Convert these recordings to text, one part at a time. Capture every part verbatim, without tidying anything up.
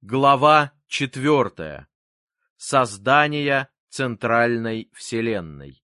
Глава четвертая. Создание центральной Вселенной.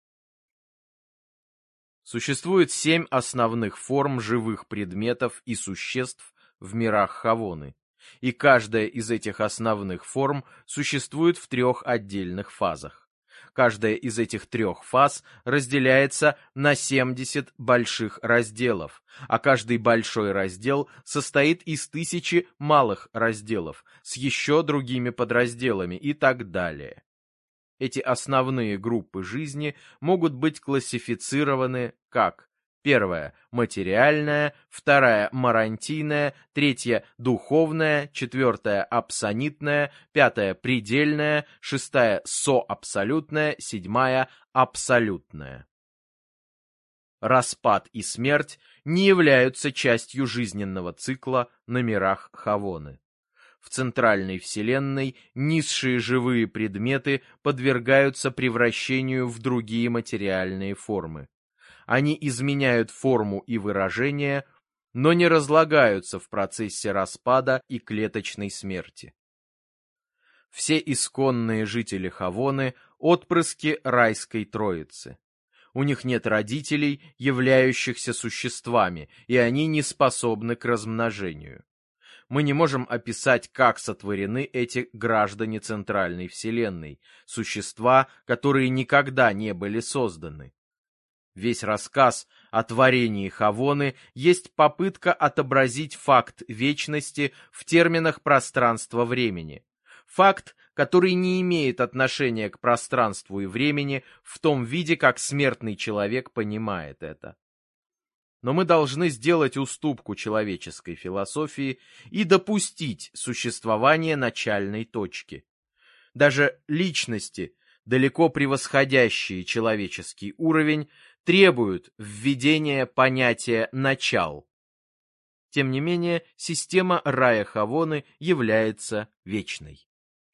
Существует семь основных форм живых предметов и существ в мирах Хавоны, и каждая из этих основных форм существует в трех отдельных фазах. Каждая из этих трех фаз разделяется на семьдесят больших разделов, а каждый большой раздел состоит из тысячи малых разделов с еще другими подразделами и так далее. Эти основные группы жизни могут быть классифицированы как: первая – материальная, вторая – марантийная, третья – духовная, четвертая – апсонитная, пятая – предельная, шестая – соабсолютная, седьмая – абсолютная. Распад и смерть не являются частью жизненного цикла на мирах Хавоны. В центральной Вселенной низшие живые предметы подвергаются превращению в другие материальные формы. Они изменяют форму и выражение, но не разлагаются в процессе распада и клеточной смерти. Все исконные жители Хавоны – отпрыски райской троицы. У них нет родителей, являющихся существами, и они не способны к размножению. Мы не можем описать, как сотворены эти граждане центральной Вселенной, существа, которые никогда не были созданы. Весь рассказ о творении Хавоны есть попытка отобразить факт вечности в терминах пространства-времени. Факт, который не имеет отношения к пространству и времени в том виде, как смертный человек понимает это. Но мы должны сделать уступку человеческой философии и допустить существование начальной точки. Даже личности, далеко превосходящие человеческий уровень, требуют введения понятия «начал». Тем не менее, система рая Хавоны является вечной.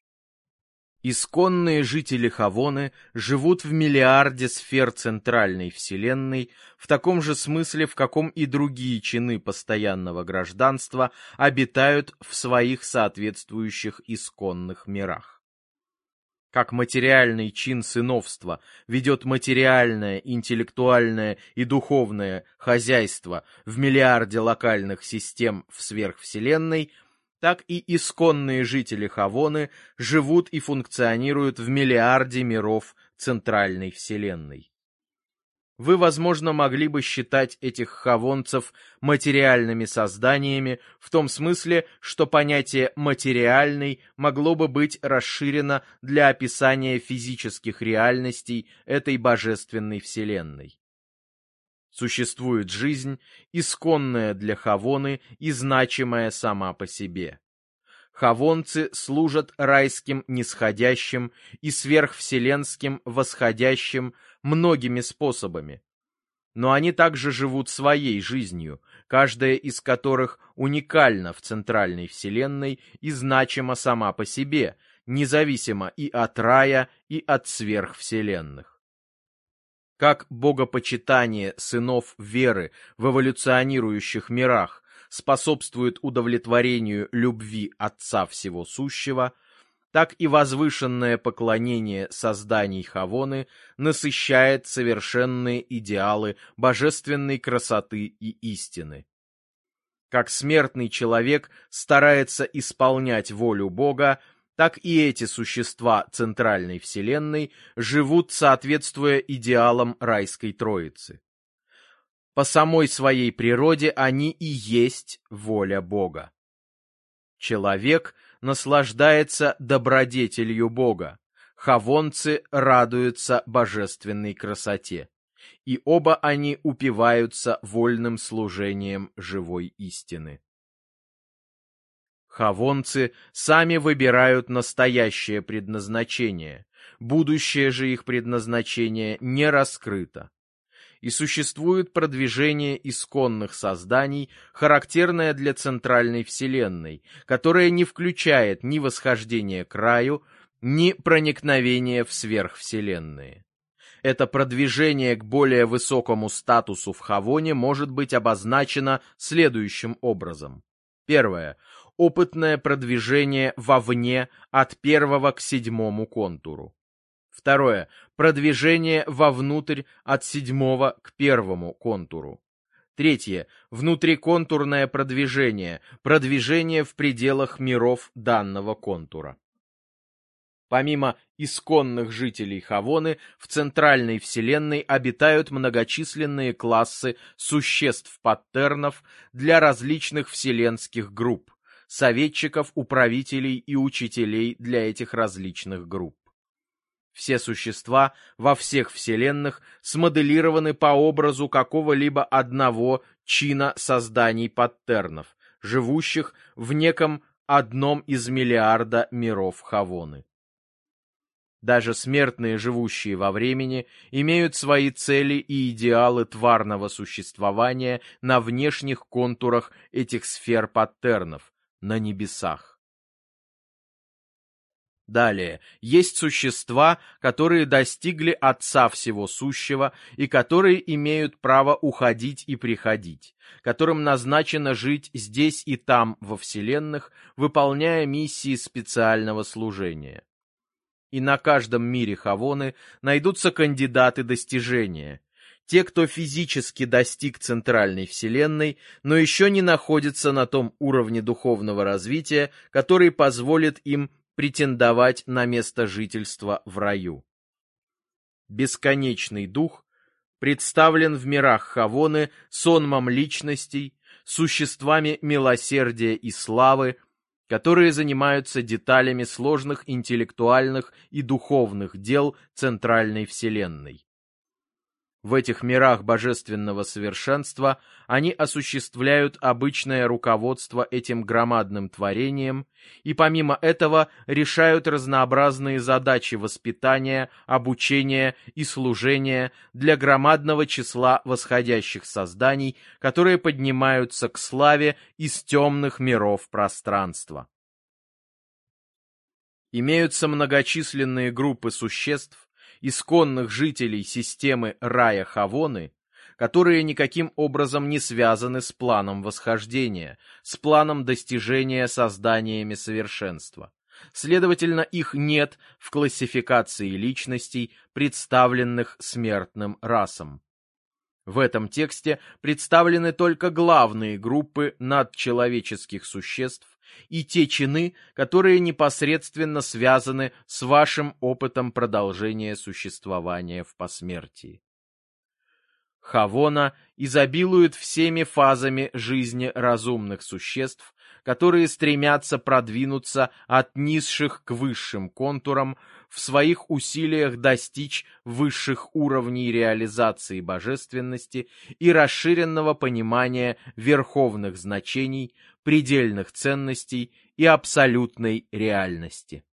Исконные жители Хавоны живут в миллиарде сфер центральной Вселенной в таком же смысле, в каком и другие чины постоянного гражданства обитают в своих соответствующих исконных мирах. Как материальный чин сыновства ведет материальное, интеллектуальное и духовное хозяйство в миллиарде локальных систем в сверхвселенной, так и исконные жители Хавоны живут и функционируют в миллиарде миров центральной Вселенной. Вы, возможно, могли бы считать этих хавонцев материальными созданиями в том смысле, что понятие «материальный» могло бы быть расширено для описания физических реальностей этой божественной Вселенной. Существует жизнь, исконная для Хавоны и значимая сама по себе. Хавонцы служат райским нисходящим и сверхвселенским восходящим многими способами. Но они также живут своей жизнью, каждая из которых уникальна в центральной Вселенной и значима сама по себе, независимо и от рая, и от сверхвселенных. Как богопочитание сынов веры в эволюционирующих мирах способствует удовлетворению любви Отца Всего Сущего, так и возвышенное поклонение созданий Хавоны насыщает совершенные идеалы божественной красоты и истины. Как смертный человек старается исполнять волю Бога, так и эти существа центральной Вселенной живут, соответствуя идеалам райской троицы. По самой своей природе они и есть воля Бога. Человек наслаждается добродетелью Бога, хавонцы радуются божественной красоте, и оба они упиваются вольным служением живой истины. Хавонцы сами выбирают настоящее предназначение, будущее же их предназначение не раскрыто. И существует продвижение исконных созданий, характерное для центральной Вселенной, которое не включает ни восхождение к раю, ни проникновение в сверхвселенные. Это продвижение к более высокому статусу в Хавоне может быть обозначено следующим образом. Первое. опытное продвижение вовне от первого к седьмому контуру. Второе. Продвижение вовнутрь от седьмого к первому контуру. Третье. Внутриконтурное продвижение, продвижение в пределах миров данного контура. Помимо исконных жителей Хавоны, в центральной вселенной обитают многочисленные классы существ-паттернов для различных вселенских групп, советчиков, управителей и учителей для этих различных групп. Все существа во всех вселенных смоделированы по образу какого-либо одного чина созданий паттернов, живущих в неком одном из миллиарда миров Хавоны. Даже смертные, живущие во времени, имеют свои цели и идеалы тварного существования на внешних контурах этих сфер паттернов, на небесах. Далее, есть существа, которые достигли Отца Всего Сущего и которые имеют право уходить и приходить, которым назначено жить здесь и там во вселенных, выполняя миссии специального служения. И на каждом мире Хавоны найдутся кандидаты достижения, те, кто физически достиг центральной вселенной, но еще не находится на том уровне духовного развития, который позволит им претендовать на место жительства в раю. Бесконечный дух представлен в мирах Хавоны сонмом личностей, существами милосердия и славы, которые занимаются деталями сложных интеллектуальных и духовных дел центральной вселенной. В этих мирах божественного совершенства они осуществляют обычное руководство этим громадным творением и помимо этого решают разнообразные задачи воспитания, обучения и служения для громадного числа восходящих созданий, которые поднимаются к славе из темных миров пространства. Имеются многочисленные группы существ, исконных жителей системы рая Хавоны, которые никаким образом не связаны с планом восхождения, с планом достижения созданиями совершенства. Следовательно, их нет в классификации личностей, представленных смертным расам. В этом тексте представлены только главные группы надчеловеческих существ и те чины, которые непосредственно связаны с вашим опытом продолжения существования в посмертии. Хавона изобилует всеми фазами жизни разумных существ, которые стремятся продвинуться от низших к высшим контурам в своих усилиях достичь высших уровней реализации божественности и расширенного понимания верховных значений, предельных ценностей и абсолютной реальности.